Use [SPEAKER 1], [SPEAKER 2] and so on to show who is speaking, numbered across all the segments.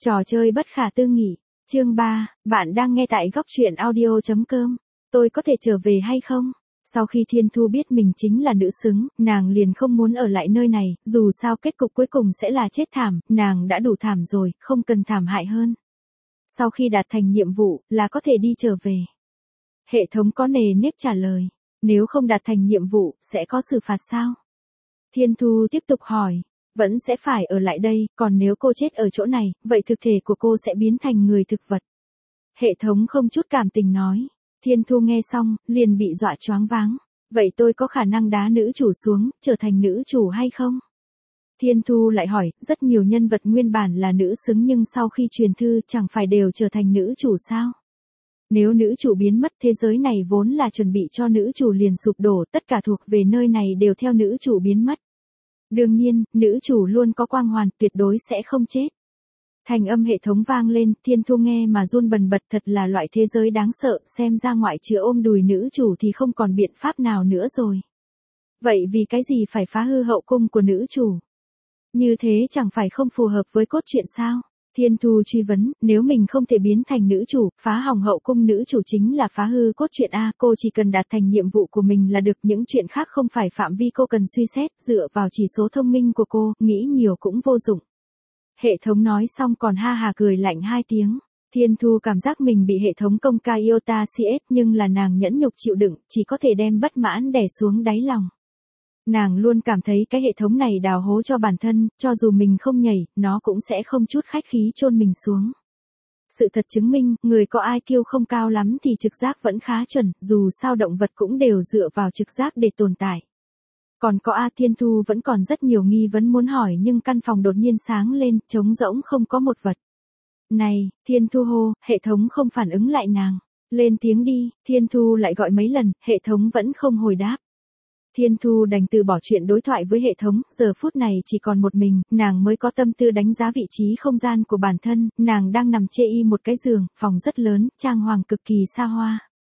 [SPEAKER 1] Trò chơi bất khả tư nghị. Chương 3, bạn đang nghe tại góc truyện audio.com. Tôi có thể trở về hay không? Sau khi Thiên Thu biết mình chính là nữ xứng, nàng liền không muốn ở lại nơi này, dù sao kết cục cuối cùng sẽ là chết thảm, nàng đã đủ thảm rồi, không cần thảm hại hơn. Sau khi đạt thành nhiệm vụ, là có thể đi trở về. Hệ thống có nề nếp trả lời, nếu không đạt thành nhiệm vụ, sẽ có xử phạt sao? Thiên Thu tiếp tục hỏi, vẫn sẽ phải ở lại đây, còn nếu cô chết ở chỗ này, vậy thực thể của cô sẽ biến thành người thực vật. Hệ thống không chút cảm tình nói. Thiên Thu nghe xong, liền bị dọa choáng váng. Vậy tôi có khả năng đá nữ chủ xuống, trở thành nữ chủ hay không? Thiên Thu lại hỏi, rất nhiều nhân vật nguyên bản là nữ xứng nhưng sau khi truyền thư chẳng phải đều trở thành nữ chủ sao? Nếu nữ chủ biến mất thế giới này vốn là chuẩn bị cho nữ chủ liền sụp đổ, tất cả thuộc về nơi này đều theo nữ chủ biến mất. Đương nhiên, nữ chủ luôn có quang hoàn, tuyệt đối sẽ không chết. Thành âm hệ thống vang lên, Thiên Thu nghe mà run bần bật, thật là loại thế giới đáng sợ, xem ra ngoại trừ ôm đùi nữ chủ thì không còn biện pháp nào nữa rồi. Vậy vì cái gì phải phá hư hậu cung của nữ chủ? Như thế chẳng phải không phù hợp với cốt truyện sao? Thiên Thu truy vấn, nếu mình không thể biến thành nữ chủ, phá hỏng hậu cung nữ chủ chính là phá hư cốt truyện A, cô chỉ cần đạt thành nhiệm vụ của mình là được, những chuyện khác không phải phạm vi cô cần suy xét, dựa vào chỉ số thông minh của cô, nghĩ nhiều cũng vô dụng. Hệ thống nói xong còn ha hà cười lạnh 2 tiếng. Thiên Thu cảm giác mình bị hệ thống công ca Iota CS nhưng là nàng nhẫn nhục chịu đựng, chỉ có thể đem bất mãn đè xuống đáy lòng. Nàng luôn cảm thấy cái hệ thống này đào hố cho bản thân, cho dù mình không nhảy, nó cũng sẽ không chút khách khí chôn mình xuống. Sự thật chứng minh, người có IQ không cao lắm thì trực giác vẫn khá chuẩn, dù sao động vật cũng đều dựa vào trực giác để tồn tại. Còn có Thiên Thu vẫn còn rất nhiều nghi vấn muốn hỏi nhưng căn phòng đột nhiên sáng lên, trống rỗng không có một vật. Này, Thiên Thu hô, hệ thống không phản ứng lại nàng. Lên tiếng đi, Thiên Thu lại gọi mấy lần, hệ thống vẫn không hồi đáp. Thiên Thu đành từ bỏ chuyện đối thoại với hệ thống, giờ phút này chỉ còn một mình, nàng mới có tâm tư đánh giá vị trí không gian của bản thân, nàng đang nằm chê y một cái giường, phòng rất lớn, trang hoàng cực kỳ xa hoa.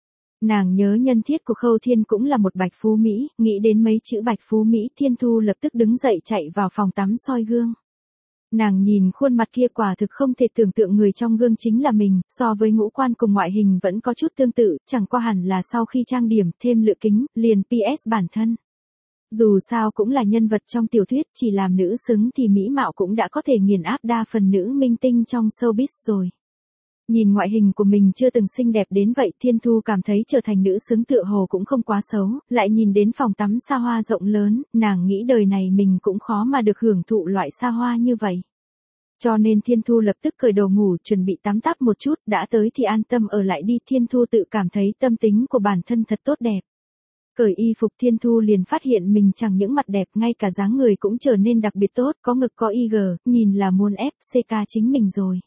[SPEAKER 1] Nàng nhớ nhân thiết của Khâu Thiên cũng là một bạch phú Mỹ, nghĩ đến mấy chữ bạch phú Mỹ, Thiên Thu lập tức đứng dậy chạy vào phòng tắm soi gương. Nàng nhìn khuôn mặt kia quả thực không thể tưởng tượng người trong gương chính là mình, so với ngũ quan cùng ngoại hình vẫn có chút tương tự, chẳng qua hẳn là sau khi trang điểm thêm lựa kính, liền PS bản thân. Dù sao cũng là nhân vật trong tiểu thuyết, chỉ làm nữ xứng thì mỹ mạo cũng đã có thể nghiền áp đa phần nữ minh tinh trong showbiz rồi. Nhìn ngoại hình của mình chưa từng xinh đẹp đến vậy, Thiên Thu cảm thấy trở thành nữ xứng tựa hồ cũng không quá xấu, lại nhìn đến phòng tắm xa hoa rộng lớn, nàng nghĩ đời này mình cũng khó mà được hưởng thụ loại xa hoa như vậy. Cho nên Thiên Thu lập tức cởi đồ ngủ, chuẩn bị tắm táp một chút, đã tới thì an tâm ở lại đi. Thiên Thu tự cảm thấy tâm tính của bản thân thật tốt đẹp. Cởi y phục Thiên Thu liền phát hiện mình chẳng những mặt đẹp, ngay cả dáng người cũng trở nên đặc biệt tốt, có ngực có IG, nhìn là muốn FCK chính mình rồi.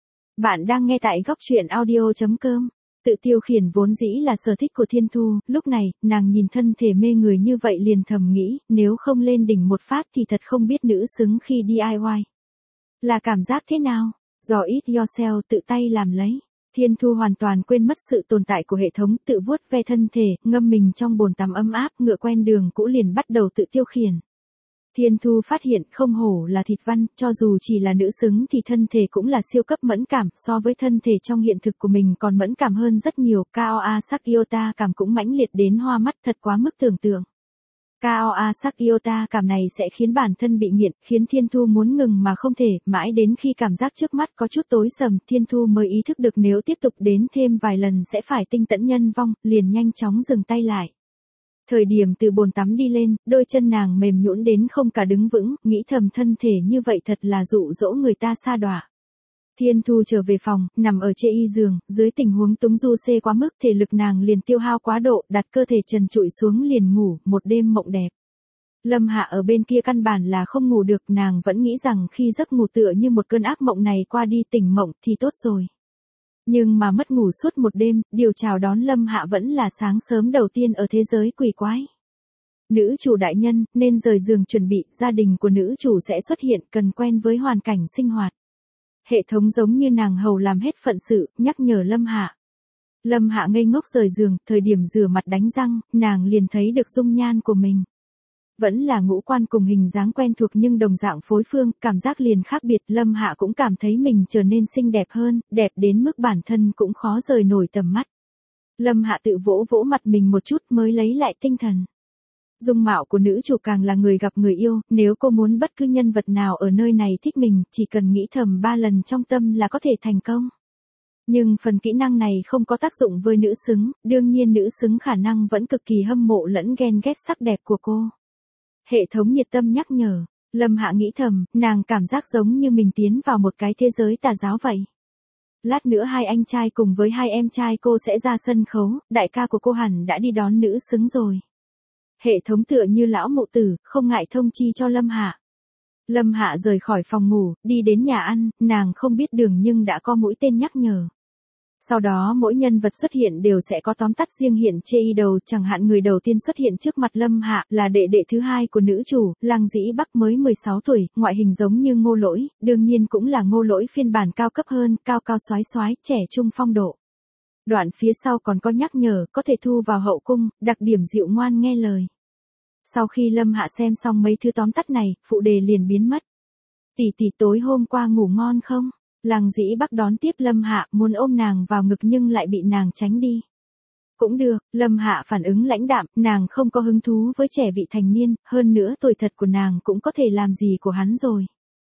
[SPEAKER 1] Bạn đang nghe tại góc truyện audio.com. Tự tiêu khiển vốn dĩ là sở thích của Thiên Thu, lúc này, nàng nhìn thân thể mê người như vậy liền thầm nghĩ, nếu không lên đỉnh một phát thì thật không biết nữ xứng khi DIY. Là cảm giác thế nào? Do it yourself tự tay làm lấy. Thiên Thu hoàn toàn quên mất sự tồn tại của hệ thống, tự vuốt ve thân thể, ngâm mình trong bồn tắm ấm áp, ngựa quen đường cũ liền bắt đầu tự tiêu khiển. Thiên Thu phát hiện không hổ là thịt văn, cho dù chỉ là nữ xứng thì thân thể cũng là siêu cấp mẫn cảm, so với thân thể trong hiện thực của mình còn mẫn cảm hơn rất nhiều, KOA sắc Iota cảm cũng mãnh liệt đến hoa mắt, thật quá mức tưởng tượng. KOA sắc Iota cảm này sẽ khiến bản thân bị nghiện, khiến Thiên Thu muốn ngừng mà không thể, mãi đến khi cảm giác trước mắt có chút tối sầm, Thiên Thu mới ý thức được nếu tiếp tục đến thêm vài lần sẽ phải tinh tẫn nhân vong, liền nhanh chóng dừng tay lại. Thời điểm từ bồn tắm đi lên, đôi chân nàng mềm nhũn đến không cả đứng vững, nghĩ thầm thân thể như vậy thật là dụ dỗ người ta sa đọa. Thiên Thu trở về phòng, nằm ở chê y giường, dưới tình huống túng du xê quá mức, thể lực nàng liền tiêu hao quá độ, đặt cơ thể trần trụi xuống liền ngủ, một đêm mộng đẹp. Lâm Hạ ở bên kia căn bản là không ngủ được, nàng vẫn nghĩ rằng khi giấc ngủ tựa như một cơn ác mộng này qua đi tỉnh mộng thì tốt rồi. Nhưng mà mất ngủ suốt một đêm, điều chào đón Lâm Hạ vẫn là sáng sớm đầu tiên ở thế giới quỷ quái. Nữ chủ đại nhân, nên rời giường chuẩn bị, gia đình của nữ chủ sẽ xuất hiện, cần quen với hoàn cảnh sinh hoạt. Hệ thống giống như nàng hầu làm hết phận sự, nhắc nhở Lâm Hạ. Lâm Hạ ngây ngốc rời giường, thời điểm rửa mặt đánh răng, nàng liền thấy được dung nhan của mình. vẫn là ngũ quan cùng hình dáng quen thuộc nhưng đồng dạng phối phương, cảm giác liền khác biệt. Lâm Hạ cũng cảm thấy mình trở nên xinh đẹp hơn, đẹp đến mức bản thân cũng khó rời nổi tầm mắt. Lâm Hạ tự vỗ vỗ mặt mình một chút mới lấy lại tinh thần. Dung mạo của nữ chủ càng là người gặp người yêu, nếu cô muốn bất cứ nhân vật nào ở nơi này thích mình, chỉ cần nghĩ thầm 3 lần trong tâm là có thể thành công. Nhưng phần kỹ năng này không có tác dụng với nữ xứng, đương nhiên nữ xứng khả năng vẫn cực kỳ hâm mộ lẫn ghen ghét sắc đẹp của cô. Hệ thống nhiệt tâm nhắc nhở, Lâm Hạ nghĩ thầm, nàng cảm giác giống như mình tiến vào một cái thế giới tà giáo vậy. Lát nữa hai anh trai cùng với hai em trai cô sẽ ra sân khấu, đại ca của cô hẳn đã đi đón nữ xứng rồi. Hệ thống tựa như lão mụ tử, không ngại thông chi cho Lâm Hạ. Lâm Hạ rời khỏi phòng ngủ, đi đến nhà ăn, nàng không biết đường nhưng đã có mũi tên nhắc nhở. Sau đó mỗi nhân vật xuất hiện đều sẽ có tóm tắt riêng hiện chê y đầu, chẳng hạn người đầu tiên xuất hiện trước mặt Lâm Hạ là đệ đệ thứ hai của nữ chủ, Lăng Dĩ Bắc mới 16 tuổi, ngoại hình giống như Ngô Lỗi, đương nhiên cũng là Ngô Lỗi phiên bản cao cấp hơn, cao cao xoái xoái, trẻ trung phong độ. Đoạn phía sau còn có nhắc nhở, có thể thu vào hậu cung, đặc điểm dịu ngoan nghe lời. Sau khi Lâm Hạ xem xong mấy thứ tóm tắt này, phụ đề liền biến mất. Tỷ tỷ tối hôm qua ngủ ngon không? Lăng Dĩ Bắc đón tiếp Lâm Hạ, muốn ôm nàng vào ngực nhưng lại bị nàng tránh đi. Cũng được, Lâm Hạ phản ứng lãnh đạm, nàng không có hứng thú với trẻ vị thành niên, hơn nữa tuổi thật của nàng cũng có thể làm gì của hắn rồi.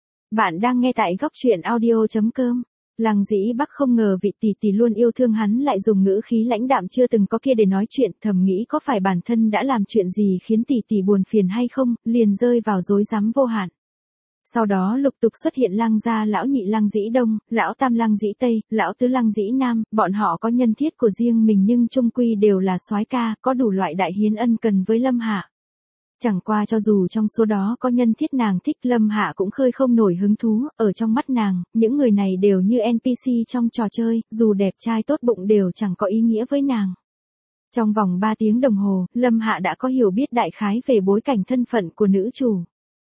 [SPEAKER 1] Bạn đang nghe tại góc truyện audio.com. Lăng Dĩ Bắc không ngờ vị tỷ tỷ luôn yêu thương hắn lại dùng ngữ khí lãnh đạm chưa từng có kia để nói chuyện, thầm nghĩ có phải bản thân đã làm chuyện gì khiến tỷ tỷ buồn phiền hay không, liền rơi vào rối rắm vô hạn. Sau đó lục tục xuất hiện Lăng gia lão nhị Lăng Dĩ Đông, lão tam Lăng Dĩ Tây, lão tứ Lăng Dĩ Nam, bọn họ có nhân thiết của riêng mình nhưng chung quy đều là soái ca, có đủ loại đại hiến ân cần với Lâm Hạ. Chẳng qua cho dù trong số đó có nhân thiết nàng thích, Lâm Hạ cũng khơi không nổi hứng thú, ở trong mắt nàng, những người này đều như NPC trong trò chơi, dù đẹp trai tốt bụng đều chẳng có ý nghĩa với nàng. Trong vòng 3 tiếng đồng hồ, Lâm Hạ đã có hiểu biết đại khái về bối cảnh thân phận của nữ chủ.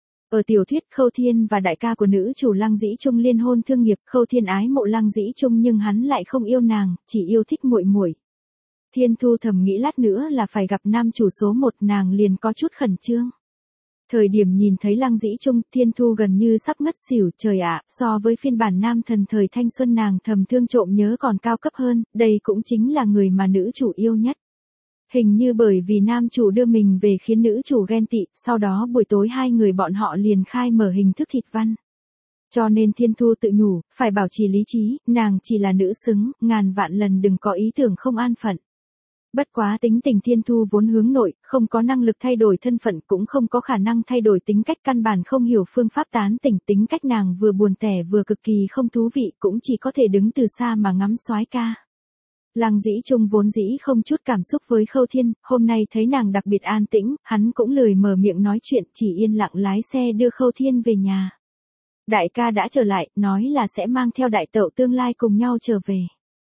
[SPEAKER 1] Ở tiểu thuyết Khâu Thiên và đại ca của nữ chủ Lăng Dĩ Trung liên hôn thương nghiệp, Khâu Thiên ái mộ Lăng Dĩ Trung nhưng hắn lại không yêu nàng, chỉ yêu thích muội muội. Thiên Thu thầm nghĩ lát nữa là phải gặp nam chủ số 1, nàng liền có chút khẩn trương. Thời điểm nhìn thấy Lăng Dĩ Trung, Thiên Thu gần như sắp ngất xỉu, trời ạ, so với phiên bản nam thần thời thanh xuân nàng thầm thương trộm nhớ còn cao cấp hơn, đây cũng chính là người mà nữ chủ yêu nhất. Hình như bởi vì nam chủ đưa mình về khiến nữ chủ ghen tị, sau đó buổi tối hai người bọn họ liền khai mở hình thức thịt văn. Cho nên Thiên Thu tự nhủ, phải bảo trì lý trí, nàng chỉ là nữ xứng, ngàn vạn lần đừng có ý tưởng không an phận. Bất quá tính tình Thiên Thu vốn hướng nội, không có năng lực thay đổi thân phận cũng không có khả năng thay đổi tính cách, căn bản không hiểu phương pháp tán tỉnh, tính cách nàng vừa buồn tẻ vừa cực kỳ không thú vị, cũng chỉ có thể đứng từ xa mà ngắm soái ca. Lăng Dĩ Trung vốn dĩ không chút cảm xúc với Khâu Thiên, hôm nay thấy nàng đặc biệt an tĩnh, hắn cũng lười mở miệng nói chuyện, chỉ yên lặng lái xe đưa Khâu Thiên về nhà. Đại ca đã trở lại, nói là sẽ mang theo đại tẩu tương lai cùng nhau trở về.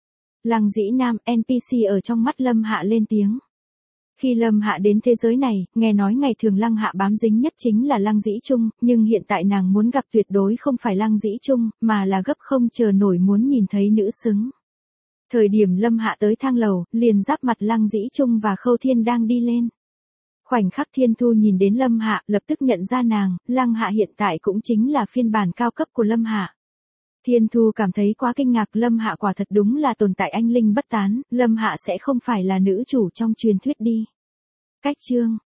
[SPEAKER 1] Lăng Dĩ Nam, NPC ở trong mắt Lâm Hạ lên tiếng. Khi Lâm Hạ đến thế giới này, nghe nói ngày thường Lăng Hạ bám dính nhất chính là Lăng Dĩ Trung, nhưng hiện tại nàng muốn gặp tuyệt đối không phải Lăng Dĩ Trung, mà là gấp không chờ nổi muốn nhìn thấy nữ xứng. Thời điểm Lâm Hạ tới thang lầu, liền giáp mặt Lăng Dĩ Trung và Khâu Thiên đang đi lên. Khoảnh khắc Thiên Thu nhìn đến Lâm Hạ, lập tức nhận ra nàng, Lăng Hạ hiện tại cũng chính là phiên bản cao cấp của Lâm Hạ. Thiên Thu cảm thấy quá kinh ngạc, Lâm Hạ quả thật đúng là tồn tại anh linh bất tán, Lâm Hạ sẽ không phải là nữ chủ trong truyền thuyết đi. Cách chương